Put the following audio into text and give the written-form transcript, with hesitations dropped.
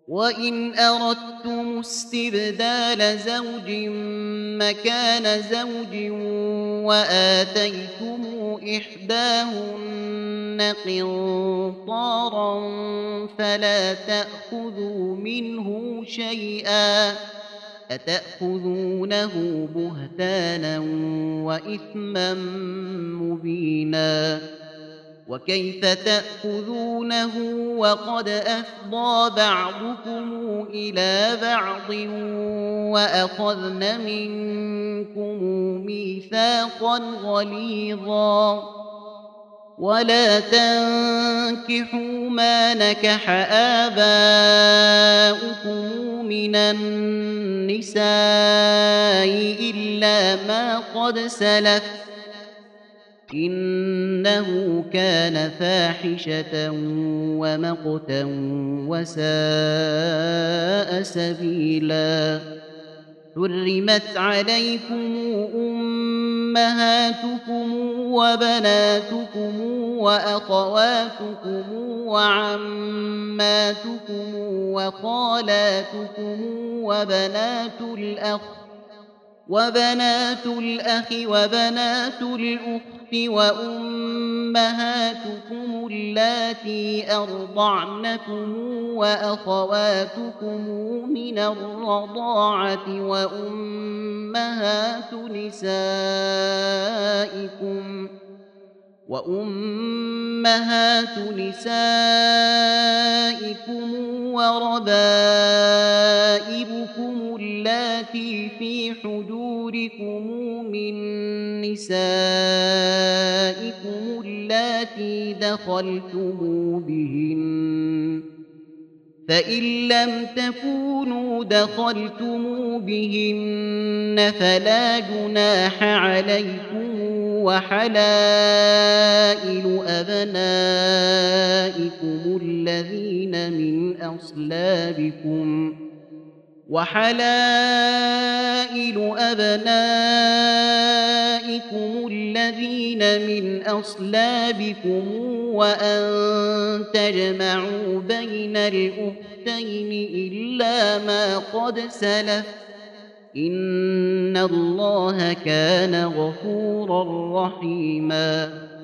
وإن أردتم استبدال زوج مكان زوج وآتيتم إحداهن قنطارا فلا تأخذوا منه شيئا أتأخذونه بهتانا وإثما مبينا وكيف تأخذونه وقد أفضى بعضكم إلى بعض وأخذن منكم ميثاقا غليظا ولا تنكحوا ما نكح آباؤكم من النساء إلا ما قد سلف إنه كان فاحشة ومقتا وساء سبيلا حرمت عليكم أمهاتكم وبناتكم وأخواتكم وعماتكم وخالاتكم وبنات الأخ وبنات الأخت وأمهاتكم اللاتي أرضعنكم وأخواتكم من الرضاعة وأمهات نسائكم وربائبكم اللاتي في حجوركم من نسائكم اللاتي دخلتم بهن فإن لم تكونوا دخلتم بهن فلا جناح عليكم وحلائل أبنائكم الذين من أصلابكم وأن تجمعوا بين الأختين إلا ما قد سلف إن الله كان غفورا رحيما